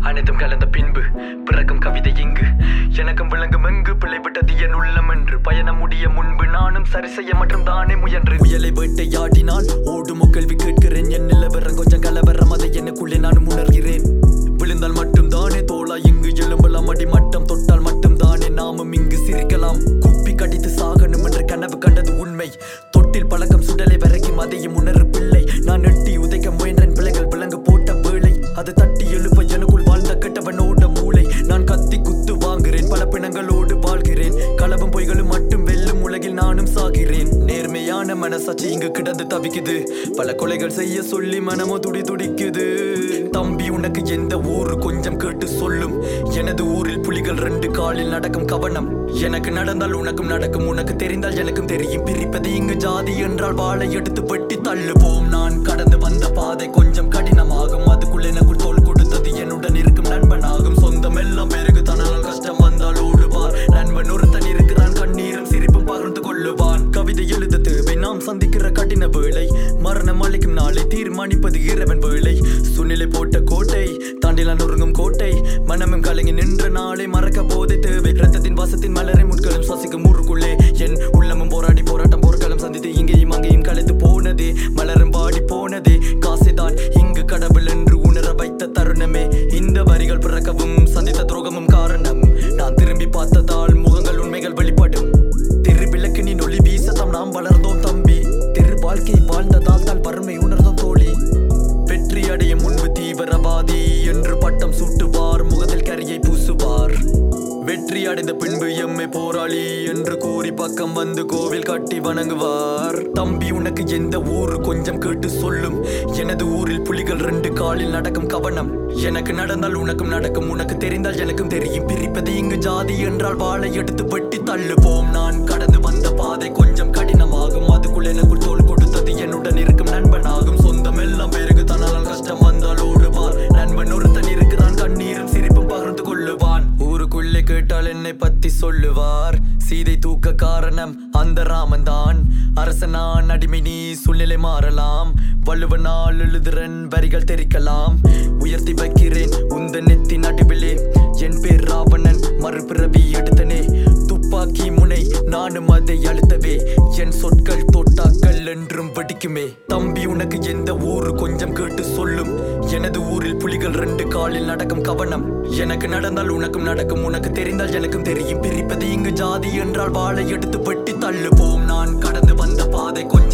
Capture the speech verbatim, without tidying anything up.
அனைத்தும் கலந்த பின்பு பிறக்கும் கவிதை இங்கு எனக்கும் விளங்கும் எங்கு பிழைப்பட்டது என் உள்ளம் என்று பயணம் முடிய முன்பு நானும் சரி செய்ய மற்றும் தானே முயன்று உயலை வேட்டையாடினால் ஓடும் கேள்வி கேட்கிறேன் என் நிலவரம் கொஞ்சம் கலவரம் அதை எனக்குள்ளே நானும் உணர்கிறேன் விழுந்தால் மட்டும் தானே தோளா இங்கு எழும்பலாம் அடி மட்டம் தொட்டால் மட்டும் தானே நாமும் இங்கு சிரிக்கலாம் குப்பி கடித்து சாகணும் என்று கனவு கண்டது உண்மை தொட்டில் பழக்கம் சுடலை வரைக்கும் அதையும் உணர்வு பிள்ளை நான் எட்டி உதைக்க முயன்றேன் பிள்ளைகள் விலங்கு போட்ட வேளை அது தட்டி எழுப்ப எனக்குள் வாழ்ந்த கெட்டவனோட மூளை நான் கத்தி குத்து வாங்குறேன் பல பிணங்களோடு வாழ்கிறேன் களவும் பொய்களும் மட்டும் வெல்லும் உலகில் நானும் சாகிறேன் நேர்மையான மனசாட்சி இங்கு கிடந்து தவிக்குது பல கொலைகள் செய்ய சொல்லி மனமோ துடி துடிக்குது தம்பி உனக்கு எந்த ஊரு கொஞ்சம் கேட்டு சொல்லும் எனது ஊரில் புலிகள் ரெண்டு காலில் நடக்கும் கவனம் எனக்கு நடந்தால் உனக்கும் நடக்கும் உனக்கு தெரிந்தால் எனக்கும் தெரியும் பிரிப்பது இங்கு ஜாதி என்றால் வாழை எடுத்து வெட்டி தள்ளுவோம் நான் கடந்து வந்த பாதை கொஞ்சம் கடினமாகும் அதுக்குள் எனக்குள் தோல் கொடுத்தது என்னுடன் இருக்கும் நண்பனாகும் சொந்தம் எல்லாம் பெருகு தனால் கஷ்டம் வந்தால் ஓடுவார் நண்பன் ஒருத்தன் இருக்கிறான் கண்ணீரும் சிரிப்பும் பகிர்ந்து கொள்ளுவான் கவிதை எழுத தேவை நாம் சந்திக்கிற கடின வேளை மரணம் அளிக்கும் நாளை தீர்மானிப்பது இறைவன் வேளை சுனிலை போட்ட கோட்டை தாண்டிலான் ஒருங்கும் கோட்டை மனமும் கலங்கி நின்ற நாளை மறக்க போதை தேவை ரத்தத்தின் வாசத்தின் மலரை முட்களும் சுவாசிக்கும் ஊருக்குள்ளே என் உள்ளமும் போராடி போராட்டம் போர்க்களம் சந்தித்து இங்கேயும் அங்கேயும் கலைத்து போனதே மலரும் பாடி போனதே காசைதான் இங்கு கடவுள் என்று உணர வைத்த தருணமே இந்த வரிகள் பிறக்கவும் சந்தித்த துரோகமும் காரணம் நான் திரும்பி பார்த்ததால் முகங்கள் உண்மைகள் வெளிப்படும் திரு விளக்கினின் ஒளி வீசத்தாம் நாம் வளர்ந்தோம் தம்பி திரு வாழ்க்கை வாழ்ந்ததால் தான் வறுமை உணர்ந்தோம் தோழி வெற்றி அடைய முன்பு தீவிரவாதி என்று பட்டம் சூட்டுவார் முகத்தில் கரியை பூசுவார் வெற்றி அடைந்த பின்பு எம்மை போராளி என்று கூறி பக்கம் வந்து கோவில் கட்டி வணங்குவார் தம்பி உனக்கு எந்த ஊரு கொஞ்சம் கேட்டு சொல்லும் எனது ஊரில் புலிகள் ரெண்டு காலில் நடக்கும் கவனம் எனக்கு நடந்தால் உனக்கும் நடக்கும் உனக்கு தெரிந்தால் எனக்கும் தெரியும் பிரிப்பது இங்கு ஜாதி என்றால் வாழை எடுத்து வெட்டி தள்ளுவோம் நான் கடந்து வந்த பாதை கொஞ்சம் கடினமாகும் அதுக்குள் எனக்குள் தோல் கொடுத்தது என்னுடன் இருக்கும் நண்பனாகும் சொந்தம் எல்லாம் பெருகு தனால் கஷ்டம் வந்தால் ஓடுவார் நண்பன் ஒருத்தன் இருக்கிறான் கண்ணீரும் சிரிப்பும் பகிர்ந்து கொள்ளுவான் ஊருக்குள்ளே கேட்டால் என்னை பத்தி சொல்லுவார் சீதை தூக்க காரணம் அந்த ராமன் தான் அரசனான் அடிமை நீ சூழ்நிலை மாறலாம் வள்ளுவனால் எழுதுறன் வரிகள் தெரிக்கலாம் உயர்த்தி வைக்கிறேன் உந்த நெத்தி நடுவிலே என் பேர் ராவணன் மறுபிறவி எடுத்தனே துப்பாக்கி முனை நானும் அதை அழுத்தவே என் சொற்கள் தோட்டாக்கள் என்றும் வெடிக்குமே தம்பி உனக்கு எந்த ஊரு கொஞ்சம் கேட்டு சொல்லும் எனது ஊரில் புலிகள் ரெண்டு காலில் நடக்கும் கவனம் எனக்கு நடந்தால் உனக்கும் நடக்கும் உனக்கு தெரிந்தால் எனக்கும் தெரியும் பிரிப்பது இங்கு ஜாதி என்றால் வாழை எடுத்து வெட்டி தள்ளுவோம் நான் கடந்து வந்த பாதை கொஞ்சம்